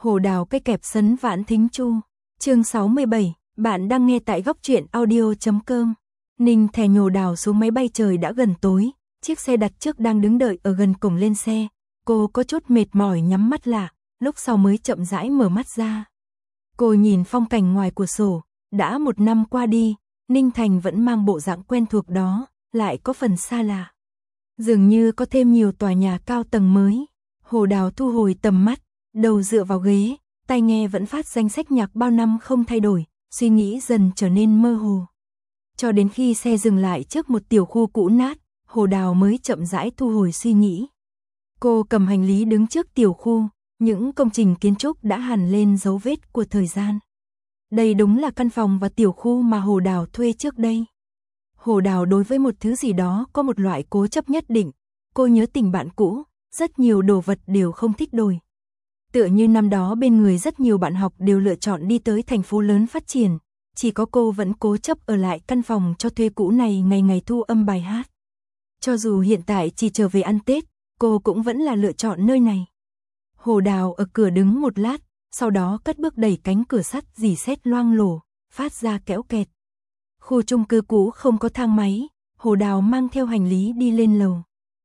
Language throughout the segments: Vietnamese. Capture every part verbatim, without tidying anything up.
Hồ đào cây kẹp sấn vãn thính chu. Chương sáu mươi bảy, bạn đang nghe tại góc truyện audio chấm com. Ninh thè nhổ đào xuống máy bay, trời đã gần tối, chiếc xe đặt trước đang đứng đợi ở gần cổng lên xe. Cô có chút mệt mỏi nhắm mắt lại, lúc sau mới chậm rãi mở mắt ra. Cô nhìn phong cảnh ngoài cửa sổ, đã một năm qua đi, Ninh Thành vẫn mang bộ dạng quen thuộc đó, lại có phần xa lạ. Dường như có thêm nhiều tòa nhà cao tầng mới. Hồ đào thu hồi tầm mắt, đầu dựa vào ghế, tai nghe vẫn phát danh sách nhạc bao năm không thay đổi, suy nghĩ dần trở nên mơ hồ. Cho đến khi xe dừng lại trước một tiểu khu cũ nát, Hồ đào mới chậm rãi thu hồi suy nghĩ. Cô cầm hành lý đứng trước tiểu khu, những công trình kiến trúc đã hằn lên dấu vết của thời gian. Đây đúng là căn phòng và tiểu khu mà Hồ đào thuê trước đây. Hồ đào đối với một thứ gì đó có một loại cố chấp nhất định. Cô nhớ tình bạn cũ, rất nhiều đồ vật đều không thích đổi. Tựa như năm đó bên người rất nhiều bạn học đều lựa chọn đi tới thành phố lớn phát triển, chỉ có cô vẫn cố chấp ở lại căn phòng cho thuê cũ này, ngày ngày thu âm bài hát. Cho dù hiện tại chỉ trở về ăn Tết, cô cũng vẫn là lựa chọn nơi này. Hồ đào ở cửa đứng một lát, sau đó cất bước đẩy cánh cửa sắt rỉ sét loang lổ, phát ra kéo kẹt. Khu chung cư cũ không có thang máy, Hồ đào mang theo hành lý đi lên lầu.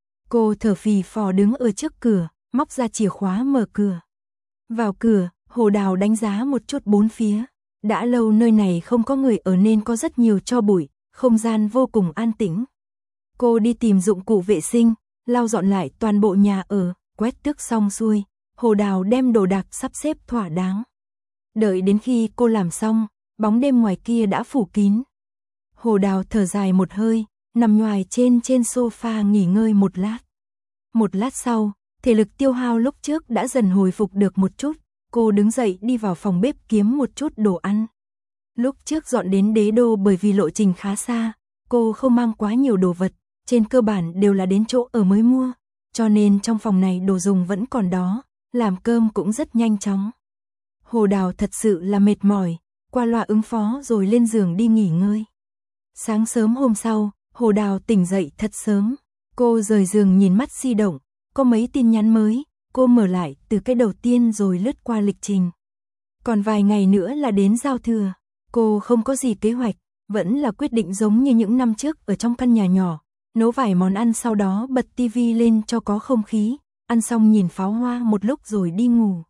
Cô thở phì phò đứng ở trước cửa, móc ra chìa khóa mở cửa. Vào cửa, Hồ đào đánh giá một chút bốn phía. Đã lâu nơi này không có người ở nên có rất nhiều tro bụi, không gian vô cùng an tĩnh. Cô đi tìm dụng cụ vệ sinh, lau dọn lại toàn bộ nhà ở, quét tước xong xuôi. Hồ đào đem đồ đạc sắp xếp thỏa đáng. Đợi đến khi cô làm xong, bóng đêm ngoài kia đã phủ kín. Hồ đào thở dài một hơi, nằm nhoài trên trên sofa nghỉ ngơi một lát. Một lát sau, thể lực tiêu hao lúc trước đã dần hồi phục được một chút. Cô đứng dậy đi vào phòng bếp kiếm một chút đồ ăn. Lúc trước dọn đến Đế Đô bởi vì lộ trình khá xa, cô không mang quá nhiều đồ vật, trên cơ bản đều là đến chỗ ở mới mua, cho nên trong phòng này đồ dùng vẫn còn đó, làm cơm cũng rất nhanh chóng. Hồ đào thật sự là mệt mỏi, qua loa ứng phó rồi lên giường đi nghỉ ngơi. Sáng sớm hôm sau, Hồ đào tỉnh dậy thật sớm, cô rời giường nhìn mắt di động, có mấy tin nhắn mới. Cô mở lại từ cái đầu tiên rồi lướt qua lịch trình. Còn vài ngày nữa là đến giao thừa. Cô không có gì kế hoạch, vẫn là quyết định giống như những năm trước ở trong căn nhà nhỏ. Nấu vài món ăn, sau đó bật tivi lên cho có không khí. Ăn xong nhìn pháo hoa một lúc rồi đi ngủ.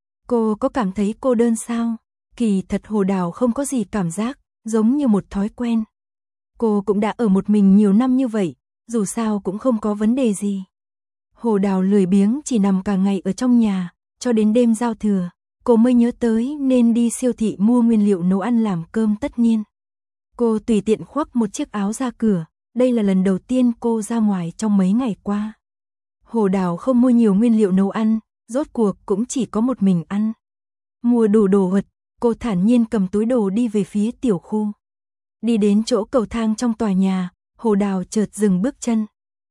Cô có cảm thấy cô đơn sao? Kỳ thật Hồ đào không có gì cảm giác, giống như một thói quen. Cô cũng đã ở một mình nhiều năm như vậy, dù sao cũng không có vấn đề gì. Hồ đào lười biếng chỉ nằm cả ngày ở trong nhà, cho đến đêm giao thừa, cô mới nhớ tới nên đi siêu thị mua nguyên liệu nấu ăn làm cơm tất niên. Cô tùy tiện khoác một chiếc áo ra cửa, đây là lần đầu tiên cô ra ngoài trong mấy ngày qua. Hồ đào không mua nhiều nguyên liệu nấu ăn, rốt cuộc cũng chỉ có một mình ăn. Mua đủ đồ vật, cô thản nhiên cầm túi đồ đi về phía tiểu khu. Đi đến chỗ cầu thang trong tòa nhà, Hồ đào chợt dừng bước chân.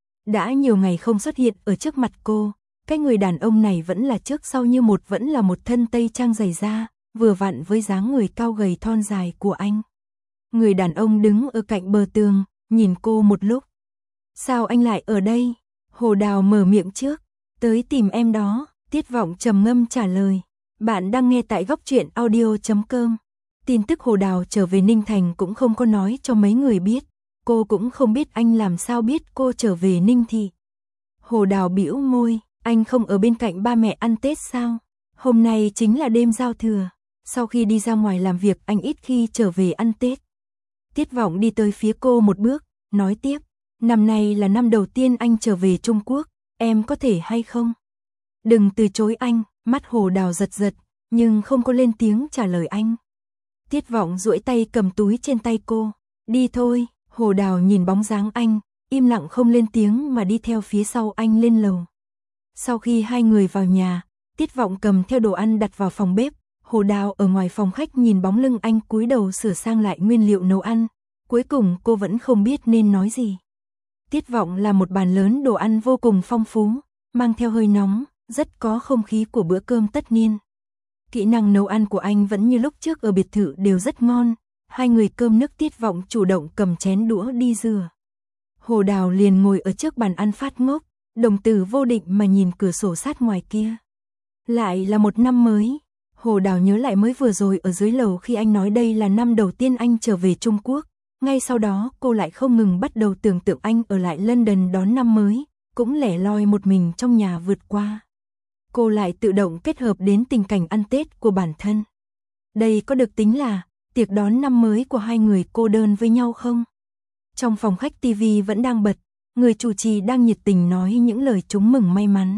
Đã nhiều ngày không xuất hiện ở trước mặt cô, cái người đàn ông này vẫn là trước sau như một, vẫn là một thân tây trang dày da, vừa vặn với dáng người cao gầy thon dài của anh. Người đàn ông đứng ở cạnh bờ tường, nhìn cô một lúc. Sao anh lại ở đây? Hồ đào mở miệng trước. Tới tìm em đó, Tiết Vọng trầm ngâm trả lời. Bạn đang nghe tại góc truyện audio chấm com. Tin tức Hồ đào trở về Ninh Thành cũng không có nói cho mấy người biết. Cô cũng không biết anh làm sao biết cô trở về Ninh Thị. Hồ đào bĩu môi, anh không ở bên cạnh ba mẹ ăn Tết sao? Hôm nay chính là đêm giao thừa, sau khi đi ra ngoài làm việc anh ít khi trở về ăn Tết. Tiết Vọng đi tới phía cô một bước, nói tiếp, năm nay là năm đầu tiên anh trở về Trung Quốc, em có thể hay không? Đừng từ chối anh, mắt Hồ đào giật giật, nhưng không có lên tiếng trả lời anh. Tiết Vọng duỗi tay cầm túi trên tay cô, đi thôi. Hồ đào nhìn bóng dáng anh, im lặng không lên tiếng mà đi theo phía sau anh lên lầu. Sau khi hai người vào nhà, Tiết Vọng cầm theo đồ ăn đặt vào phòng bếp. Hồ đào ở ngoài phòng khách nhìn bóng lưng anh cúi đầu sửa sang lại nguyên liệu nấu ăn. Cuối cùng cô vẫn không biết nên nói gì. Tiết Vọng là một bàn lớn đồ ăn vô cùng phong phú, mang theo hơi nóng, rất có không khí của bữa cơm tất niên. Kỹ năng nấu ăn của anh vẫn như lúc trước ở biệt thự, đều rất ngon. Hai người cơm nước, Tiết Vọng chủ động cầm chén đũa đi rửa. Hồ đào liền ngồi ở trước bàn ăn phát ngốc, đồng tử vô định mà nhìn cửa sổ sát ngoài kia. Lại là một năm mới, Hồ Đào nhớ lại mới vừa rồi ở dưới lầu khi anh nói đây là năm đầu tiên anh trở về Trung Quốc. Ngay sau đó cô lại không ngừng bắt đầu tưởng tượng anh ở lại London đón năm mới, cũng lẻ loi một mình trong nhà vượt qua. Cô lại tự động kết hợp đến tình cảnh ăn Tết của bản thân. Đây có được tính là tiệc đón năm mới của hai người cô đơn với nhau không? Trong phòng khách ti vi vẫn đang bật, người chủ trì đang nhiệt tình nói những lời chúc mừng may mắn.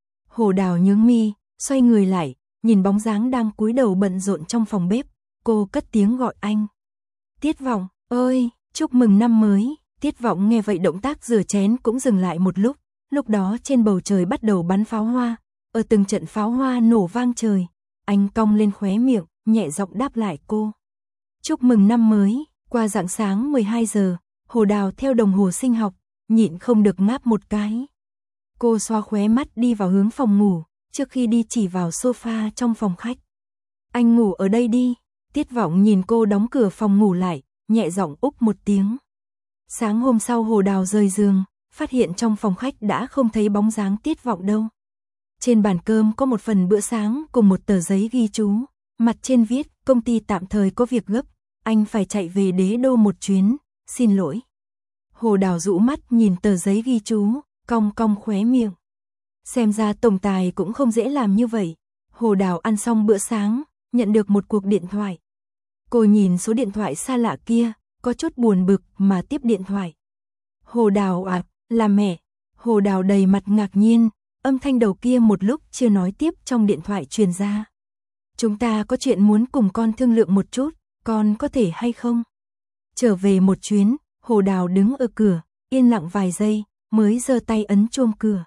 Hồ Đào nhướng mi, xoay người lại, nhìn bóng dáng đang cúi đầu bận rộn trong phòng bếp, cô cất tiếng gọi anh. Tiết Vọng, ơi, chúc mừng năm mới. Tiết Vọng nghe vậy động tác rửa chén cũng dừng lại một lúc, lúc đó trên bầu trời bắt đầu bắn pháo hoa, ở từng trận pháo hoa nổ vang trời, anh cong lên khóe miệng, nhẹ giọng đáp lại cô. Chúc mừng năm mới. Qua rạng sáng mười hai giờ, Hồ Đào theo đồng hồ sinh học, nhịn không được ngáp một cái. Cô xoa khóe mắt đi vào hướng phòng ngủ, trước khi đi chỉ vào sofa trong phòng khách. Anh ngủ ở đây đi. Tiết Vọng nhìn cô đóng cửa phòng ngủ lại, nhẹ giọng úc một tiếng. Sáng hôm sau Hồ Đào rời giường, phát hiện trong phòng khách đã không thấy bóng dáng Tiết Vọng đâu. Trên bàn cơm có một phần bữa sáng cùng một tờ giấy ghi chú, mặt trên viết công ty tạm thời có việc gấp, anh phải chạy về Đế Đô một chuyến, xin lỗi. Hồ Đào dụ mắt nhìn tờ giấy ghi chú, cong cong khóe miệng. Xem ra tổng tài cũng không dễ làm như vậy. Hồ Đào ăn xong bữa sáng, nhận được một cuộc điện thoại. Cô nhìn số điện thoại xa lạ kia, có chút buồn bực mà tiếp điện thoại. Hồ Đào à, là mẹ. Hồ Đào đầy mặt ngạc nhiên, âm thanh đầu kia một lúc chưa nói tiếp trong điện thoại truyền ra. Chúng ta có chuyện muốn cùng con thương lượng một chút, con có thể hay không? Trở về một chuyến, Hồ Đào đứng ở cửa, yên lặng vài giây, mới giơ tay ấn chuông cửa.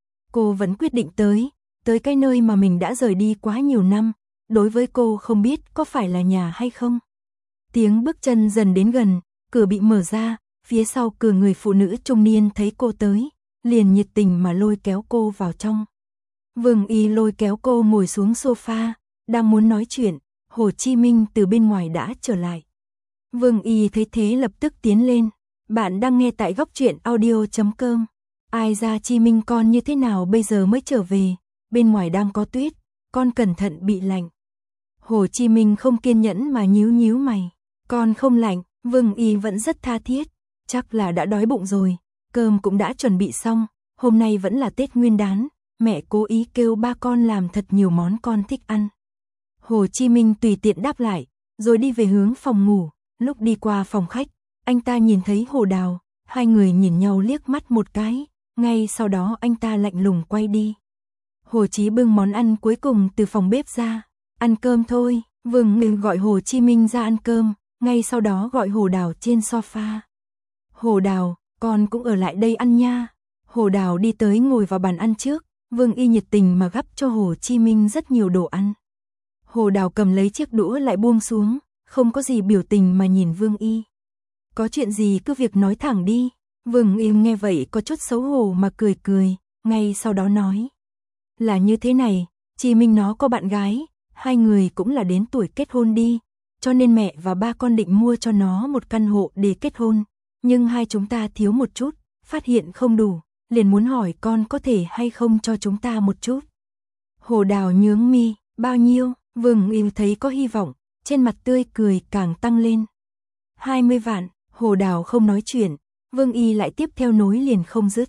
Cô vẫn quyết định tới, tới cái nơi mà mình đã rời đi quá nhiều năm, đối với cô không biết có phải là nhà hay không. Tiếng bước chân dần đến gần, cửa bị mở ra, phía sau cửa người phụ nữ trung niên thấy cô tới, liền nhiệt tình mà lôi kéo cô vào trong. Vương Y lôi kéo cô ngồi xuống sofa, đang muốn nói chuyện, Hồ Chí Minh từ bên ngoài đã trở lại. Vương Y thấy thế lập tức tiến lên. Bạn đang nghe tại góc truyện audio chấm com. Ai ra Chí Minh con như thế nào bây giờ mới trở về, bên ngoài đang có tuyết, con cẩn thận bị lạnh. Hồ Chí Minh không kiên nhẫn mà nhíu nhíu mày. Con không lạnh. Vương Y vẫn rất tha thiết. Chắc là đã đói bụng rồi, cơm cũng đã chuẩn bị xong, hôm nay vẫn là Tết Nguyên đán, mẹ cố ý kêu ba con làm thật nhiều món con thích ăn. Hồ Chí Minh tùy tiện đáp lại, rồi đi về hướng phòng ngủ. Lúc đi qua phòng khách, anh ta nhìn thấy Hồ Đào, hai người nhìn nhau liếc mắt một cái, ngay sau đó anh ta lạnh lùng quay đi. Hồ Chí bưng món ăn cuối cùng từ phòng bếp ra, ăn cơm thôi. Vương Ngừng gọi Hồ Chí Minh ra ăn cơm, ngay sau đó gọi Hồ Đào trên sofa. Hồ Đào, con cũng ở lại đây ăn nha. Hồ Đào đi tới ngồi vào bàn ăn trước, Vương Y nhiệt tình mà gắp cho Hồ Chí Minh rất nhiều đồ ăn. Hồ Đào cầm lấy chiếc đũa lại buông xuống, không có gì biểu tình mà nhìn Vương Y. Có chuyện gì cứ việc nói thẳng đi. Vương Y nghe vậy có chút xấu hổ mà cười cười, ngay sau đó nói. Là như thế này, Chí Minh nó có bạn gái, hai người cũng là đến tuổi kết hôn đi, cho nên mẹ và ba con định mua cho nó một căn hộ để kết hôn, nhưng hai chúng ta thiếu một chút, phát hiện không đủ, liền muốn hỏi con có thể hay không cho chúng ta một chút. Hồ Đào nhướng mi, bao nhiêu? Vương Y thấy có hy vọng, trên mặt tươi cười càng tăng lên. hai mươi vạn, Hồ Đào không nói chuyện, Vương Y lại tiếp theo nối liền không dứt.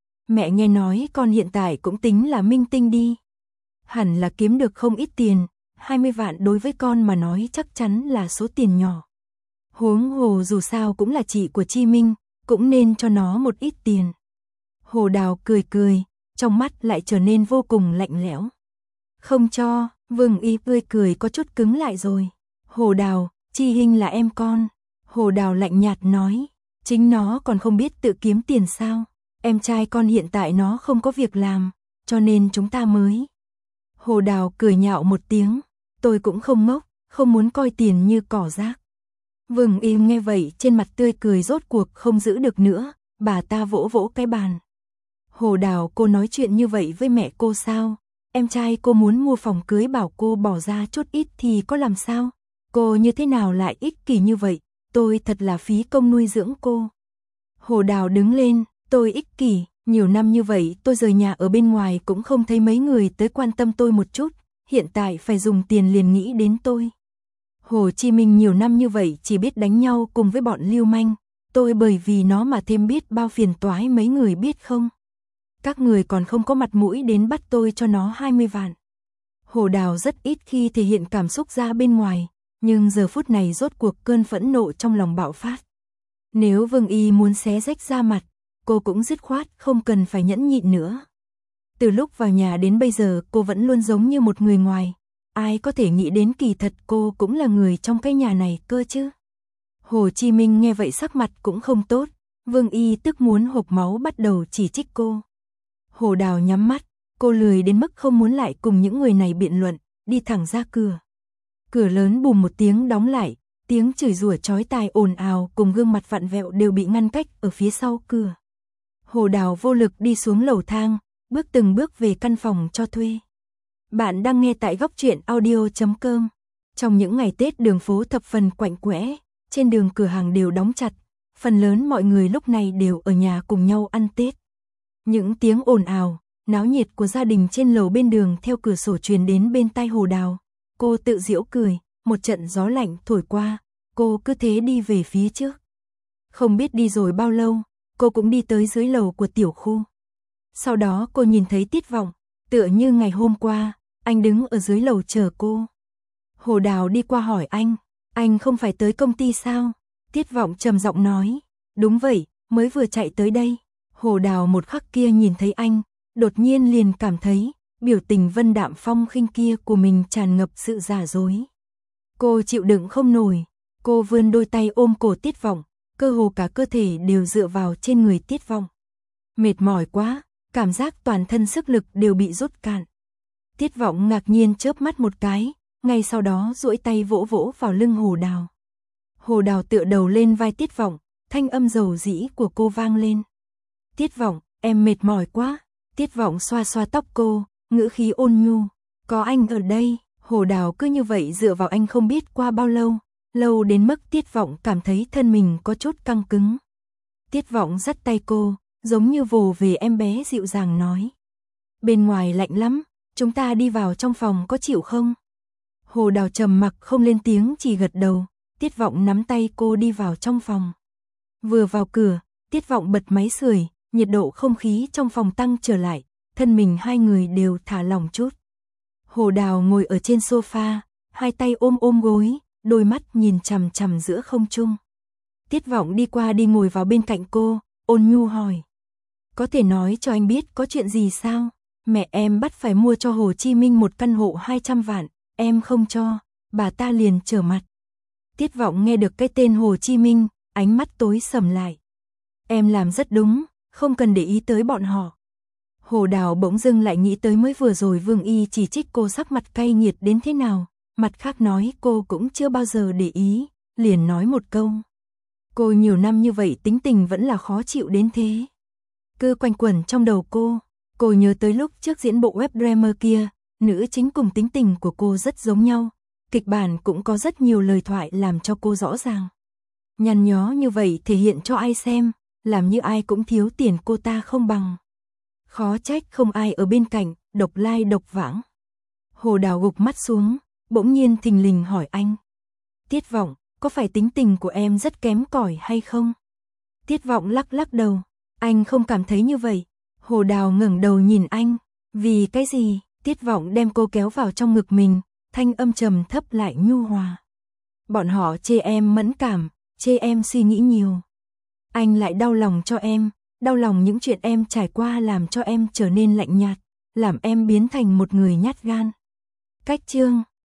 Mẹ nghe nói con hiện tại cũng tính là minh tinh đi. Hẳn là kiếm được không ít tiền, hai mươi vạn đối với con mà nói chắc chắn là số tiền nhỏ. Huống hồ dù sao cũng là chị của Chí Minh, cũng nên cho nó một ít tiền. Hồ Đào cười cười, trong mắt lại trở nên vô cùng lạnh lẽo. Không cho. Vương Y tươi cười có chút cứng lại rồi. Hồ Đào, Chí Hinh là em con. Hồ Đào lạnh nhạt nói, chính nó còn không biết tự kiếm tiền sao. Em trai con hiện tại nó không có việc làm, cho nên chúng ta mới. Hồ Đào cười nhạo một tiếng, tôi cũng không ngốc, không muốn coi tiền như cỏ rác. Vương Y nghe vậy trên mặt tươi cười rốt cuộc không giữ được nữa, bà ta vỗ vỗ cái bàn. Hồ Đào, cô nói chuyện như vậy với mẹ cô sao? Em trai cô muốn mua phòng cưới bảo cô bỏ ra chút ít thì có làm sao? Cô như thế nào lại ích kỷ như vậy? Tôi thật là phí công nuôi dưỡng cô. Hồ Đào đứng lên, tôi ích kỷ, nhiều năm như vậy tôi rời nhà ở bên ngoài cũng không thấy mấy người tới quan tâm tôi một chút, hiện tại phải dùng tiền liền nghĩ đến tôi. Hồ Chí Minh nhiều năm như vậy chỉ biết đánh nhau cùng với bọn lưu manh, tôi bởi vì nó mà thêm biết bao phiền toái mấy người biết không? Các người còn không có mặt mũi đến bắt tôi cho nó hai mươi vạn. Hồ Đào rất ít khi thể hiện cảm xúc ra bên ngoài, nhưng giờ phút này rốt cuộc cơn phẫn nộ trong lòng bạo phát. Nếu Vương Y muốn xé rách da mặt, cô cũng dứt khoát không cần phải nhẫn nhịn nữa. Từ lúc vào nhà đến bây giờ cô vẫn luôn giống như một người ngoài, ai có thể nghĩ đến kỳ thật cô cũng là người trong cái nhà này cơ chứ. Hồ Chí Minh nghe vậy sắc mặt cũng không tốt, Vương Y tức muốn hộc máu bắt đầu chỉ trích cô. Hồ Đào nhắm mắt, cô lười đến mức không muốn lại cùng những người này biện luận, đi thẳng ra cửa. Cửa lớn bùm một tiếng đóng lại, tiếng chửi rủa chói tai ồn ào cùng gương mặt vặn vẹo đều bị ngăn cách ở phía sau cửa. Hồ Đào vô lực đi xuống lầu thang, bước từng bước về căn phòng cho thuê. Bạn đang nghe tại góc truyện audio chấm com. Trong những ngày Tết đường phố thập phần quạnh quẽ, trên đường cửa hàng đều đóng chặt, phần lớn mọi người lúc này đều ở nhà cùng nhau ăn Tết. Những tiếng ồn ào, náo nhiệt của gia đình trên lầu bên đường theo cửa sổ truyền đến bên tai Hồ Đào. Cô tự giễu cười, một trận gió lạnh thổi qua, cô cứ thế đi về phía trước. Không biết đi rồi bao lâu, cô cũng đi tới dưới lầu của tiểu khu. Sau đó cô nhìn thấy Tiết Vọng, tựa như ngày hôm qua, anh đứng ở dưới lầu chờ cô. Hồ Đào đi qua hỏi anh, anh không phải tới công ty sao? Tiết Vọng trầm giọng nói, đúng vậy, mới vừa chạy tới đây. Hồ Đào một khắc kia nhìn thấy anh, đột nhiên liền cảm thấy, biểu tình vân đạm phong khinh kia của mình tràn ngập sự giả dối. Cô chịu đựng không nổi, cô vươn đôi tay ôm cổ Tiết Vọng, cơ hồ cả cơ thể đều dựa vào trên người Tiết Vọng. Mệt mỏi quá, cảm giác toàn thân sức lực đều bị rút cạn. Tiết Vọng ngạc nhiên chớp mắt một cái, ngay sau đó duỗi tay vỗ vỗ vào lưng Hồ Đào. Hồ Đào tựa đầu lên vai Tiết Vọng, thanh âm dầu dĩ của cô vang lên. Tiết Vọng, em mệt mỏi quá. Tiết Vọng xoa xoa tóc cô, ngữ khí ôn nhu. Có anh ở đây. Hồ Đào cứ như vậy dựa vào anh không biết qua bao lâu, lâu đến mức Tiết Vọng cảm thấy thân mình có chút căng cứng. Tiết Vọng dắt tay cô, giống như vồ về em bé dịu dàng nói. Bên ngoài lạnh lắm, chúng ta đi vào trong phòng có chịu không? Hồ Đào trầm mặc không lên tiếng chỉ gật đầu, Tiết Vọng nắm tay cô đi vào trong phòng. Vừa vào cửa, Tiết Vọng bật máy sưởi, nhiệt độ không khí trong phòng tăng trở lại, thân mình hai người đều thả lỏng chút. Hồ Đào ngồi ở trên sofa, hai tay ôm ôm gối, đôi mắt nhìn chằm chằm giữa không trung. Tiết Vọng đi qua đi ngồi vào bên cạnh cô, ôn nhu hỏi. Có thể nói cho anh biết có chuyện gì sao? Mẹ em bắt phải mua cho Hồ Chí Minh một căn hộ hai trăm vạn, em không cho, bà ta liền trở mặt. Tiết Vọng nghe được cái tên Hồ Chí Minh, ánh mắt tối sầm lại. Em làm rất đúng, không cần để ý tới bọn họ. Hồ Đào bỗng dưng lại nghĩ tới mới vừa rồi Vương Y chỉ trích cô sắc mặt cay nghiệt đến thế nào, mặt khác nói cô cũng chưa bao giờ để ý, liền nói một câu. Cô nhiều năm như vậy tính tình vẫn là khó chịu đến thế. Cứ quanh quẩn trong đầu cô, cô nhớ tới lúc trước diễn bộ web drama kia, nữ chính cùng tính tình của cô rất giống nhau, kịch bản cũng có rất nhiều lời thoại làm cho cô rõ ràng. Nhăn nhó như vậy thể hiện cho ai xem, làm như ai cũng thiếu tiền cô ta không bằng. Khó trách không ai ở bên cạnh, độc lai độc vãng. Hồ Đào gục mắt xuống, bỗng nhiên thình lình hỏi anh. Tiết Vọng, có phải tính tình của em rất kém cỏi hay không? Tiết Vọng lắc lắc đầu, anh không cảm thấy như vậy. Hồ Đào ngẩng đầu nhìn anh, vì cái gì? Tiết Vọng đem cô kéo vào trong ngực mình, thanh âm trầm thấp lại nhu hòa. Bọn họ chê em mẫn cảm, chê em suy nghĩ nhiều. Anh lại đau lòng cho em, đau lòng những chuyện em trải qua làm cho em trở nên lạnh nhạt, làm em biến thành một người nhát gan. Cách chương